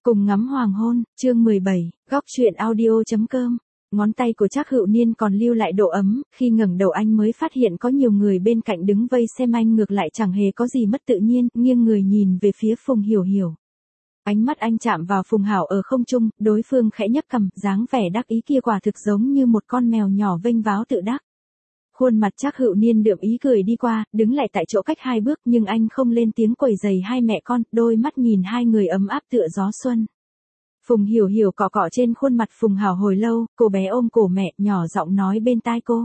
Cùng ngắm hoàng hôn, chương 17, góc truyện audio.com. Ngón tay của Trác Hữu Niên còn lưu lại độ ấm, khi ngẩng đầu anh mới phát hiện có nhiều người bên cạnh đứng vây xem anh, ngược lại chẳng hề có gì mất tự nhiên, nghiêng người nhìn về phía Phùng Hiểu Hiểu. Ánh mắt anh chạm vào Phùng Hảo ở không trung, đối phương khẽ nhấc cằm, dáng vẻ đắc ý kia quả thực giống như một con mèo nhỏ vênh váo tự đắc. Khuôn mặt Trác Hữu Niên đượm ý cười đi qua, đứng lại tại chỗ cách 2 bước, nhưng anh không lên tiếng quấy rầy hai mẹ con, đôi mắt nhìn hai người ấm áp tựa gió xuân. Phùng Hiểu Hiểu cọ cọ trên khuôn mặt Phùng Hảo hồi lâu, cô bé ôm cổ mẹ, nhỏ giọng nói bên tai cô.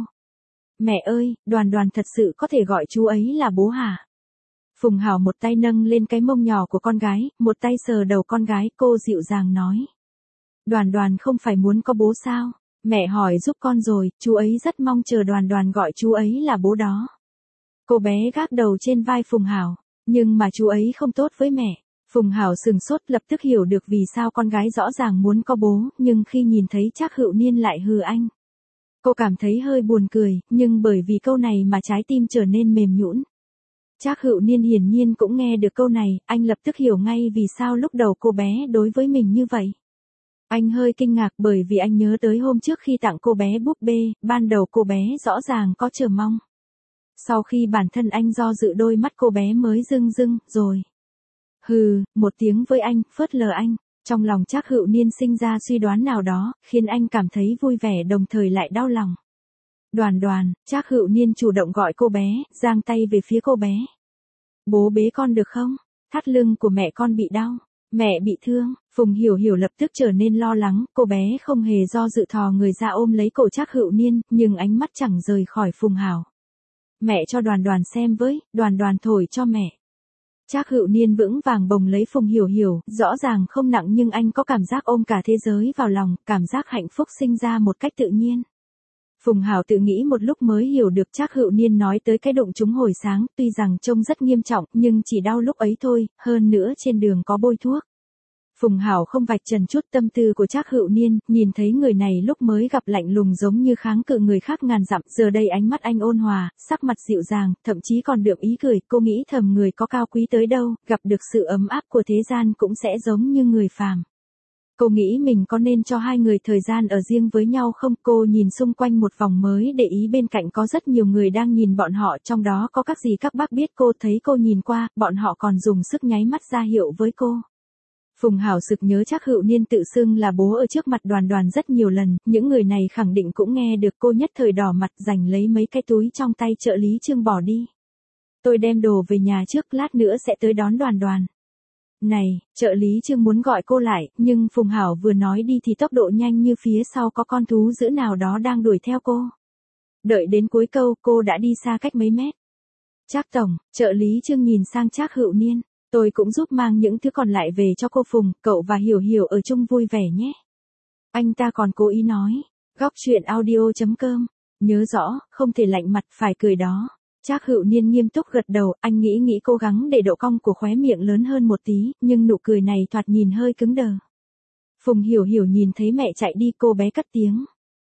Mẹ ơi, Đoàn Đoàn thật sự có thể gọi chú ấy là bố hả? Phùng Hảo một tay nâng lên cái mông nhỏ của con gái, một tay sờ đầu con gái, cô dịu dàng nói. Đoàn Đoàn không phải muốn có bố sao? Mẹ hỏi giúp con rồi, chú ấy rất mong chờ Đoàn Đoàn gọi chú ấy là bố đó. Cô bé gác đầu trên vai Phùng Hảo, nhưng mà chú ấy không tốt với mẹ. Phùng Hảo sừng sốt, lập tức hiểu được vì sao con gái rõ ràng muốn có bố, nhưng khi nhìn thấy Trác Hữu Niên lại hừ anh. Cô cảm thấy hơi buồn cười, nhưng bởi vì câu này mà trái tim trở nên mềm nhũn. Trác Hữu Niên hiển nhiên cũng nghe được câu này, anh lập tức hiểu ngay vì sao lúc đầu cô bé đối với mình như vậy. Anh hơi kinh ngạc bởi vì anh nhớ tới hôm trước khi tặng cô bé búp bê, ban đầu cô bé rõ ràng có chờ mong. Sau khi bản thân anh do dự, đôi mắt cô bé mới rưng rưng, rồi. Hừ, một tiếng với anh, phớt lờ anh. Trong lòng Trác Hữu Niên sinh ra suy đoán nào đó, khiến anh cảm thấy vui vẻ đồng thời lại đau lòng. Đoàn Đoàn, Trác Hữu Niên chủ động gọi cô bé, giang tay về phía cô bé. Bố bế con được không? Thắt lưng của mẹ con bị đau. Mẹ bị thương. Phùng Hiểu Hiểu lập tức trở nên lo lắng, cô bé không hề do dự thò người ra ôm lấy cổ Trác Hữu Niên, nhưng ánh mắt chẳng rời khỏi Phùng Hảo. Mẹ cho Đoàn Đoàn xem với, Đoàn Đoàn thổi cho mẹ. Trác Hữu Niên vững vàng bồng lấy Phùng Hiểu Hiểu, rõ ràng không nặng nhưng anh có cảm giác ôm cả thế giới vào lòng, cảm giác hạnh phúc sinh ra một cách tự nhiên. Phùng Hảo tự nghĩ một lúc mới hiểu được Trác Hữu Niên nói tới cái đụng trúng hồi sáng, tuy rằng trông rất nghiêm trọng, nhưng chỉ đau lúc ấy thôi, hơn nữa trên đường có bôi thuốc. Phùng Hảo không vạch trần chút tâm tư của Trác Hữu Niên, nhìn thấy người này lúc mới gặp lạnh lùng giống như kháng cự người khác ngàn dặm, giờ đây ánh mắt anh ôn hòa, sắc mặt dịu dàng, thậm chí còn đượm ý cười, cô nghĩ thầm người có cao quý tới đâu, gặp được sự ấm áp của thế gian cũng sẽ giống như người phàm. Cô nghĩ mình có nên cho hai người thời gian ở riêng với nhau không? Cô nhìn xung quanh một vòng mới để ý bên cạnh có rất nhiều người đang nhìn bọn họ, trong đó có các dì các bác biết cô, thấy cô nhìn qua, bọn họ còn dùng sức nháy mắt ra hiệu với cô. Phùng Hảo sực nhớ Trác Hữu Niên tự xưng là bố ở trước mặt Đoàn Đoàn rất nhiều lần, những người này khẳng định cũng nghe được, cô nhất thời đỏ mặt, giành lấy mấy cái túi trong tay trợ lý Trương bỏ đi. Tôi đem đồ về nhà trước, lát nữa sẽ tới đón Đoàn Đoàn. Này, trợ lý Trương muốn gọi cô lại, nhưng Phùng Hảo vừa nói đi thì tốc độ nhanh như phía sau có con thú dữ nào đó đang đuổi theo cô. Đợi đến cuối câu, cô đã đi xa cách mấy mét. Trác tổng, trợ lý Trương nhìn sang Trác Hữu Niên. Tôi cũng giúp mang những thứ còn lại về cho cô Phùng, cậu và Hiểu Hiểu ở chung vui vẻ nhé. Anh ta còn cố ý nói. Góc truyện audio.com. Nhớ rõ, không thể lạnh mặt, phải cười đó. Trác Hữu Niên nghiêm túc gật đầu, anh nghĩ cố gắng để độ cong của khóe miệng lớn hơn một tí, nhưng nụ cười này thoạt nhìn hơi cứng đờ. Phùng Hiểu Hiểu nhìn thấy mẹ chạy đi, cô bé cất tiếng.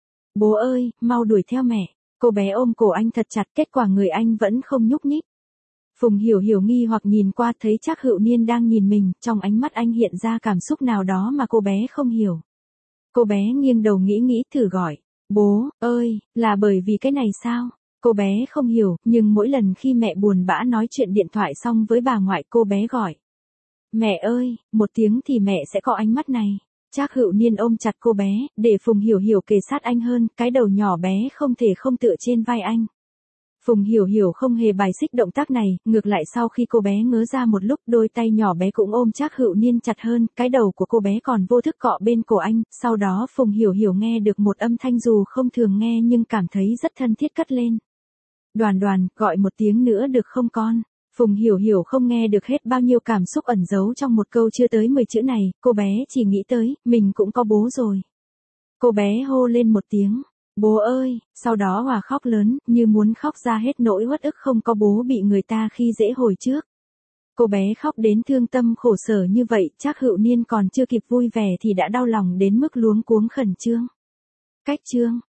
Bố ơi, mau đuổi theo mẹ. Cô bé ôm cổ anh thật chặt, kết quả người anh vẫn không nhúc nhích. Phùng Hiểu Hiểu nghi hoặc nhìn qua, thấy Trác Hữu Niên đang nhìn mình, trong ánh mắt anh hiện ra cảm xúc nào đó mà cô bé không hiểu. Cô bé nghiêng đầu nghĩ thử gọi. Bố ơi, là bởi vì cái này sao? Cô bé không hiểu, nhưng mỗi lần khi mẹ buồn bã nói chuyện điện thoại xong với bà ngoại, cô bé gọi. Mẹ ơi, một tiếng thì mẹ sẽ có ánh mắt này. Trác Hữu Niên ôm chặt cô bé, để Phùng Hiểu Hiểu kề sát anh hơn, cái đầu nhỏ bé không thể không tựa trên vai anh. Phùng Hiểu Hiểu không hề bài xích động tác này, ngược lại sau khi cô bé ngớ ra một lúc, đôi tay nhỏ bé cũng ôm Trác Hữu Niên chặt hơn, cái đầu của cô bé còn vô thức cọ bên cổ anh, sau đó Phùng Hiểu Hiểu nghe được một âm thanh dù không thường nghe nhưng cảm thấy rất thân thiết cất lên. Đoàn Đoàn, gọi một tiếng nữa được không con? Phùng Hiểu Hiểu không nghe được hết bao nhiêu cảm xúc ẩn giấu trong một câu chưa tới 10 chữ này, cô bé chỉ nghĩ tới, mình cũng có bố rồi. Cô bé hô lên một tiếng. Bố ơi, sau đó hòa khóc lớn, như muốn khóc ra hết nỗi uất ức không có bố bị người ta khi dễ hồi trước. Cô bé khóc đến thương tâm khổ sở như vậy, Trác Hữu Niên còn chưa kịp vui vẻ thì đã đau lòng đến mức luống cuống khẩn trương. Cách chương.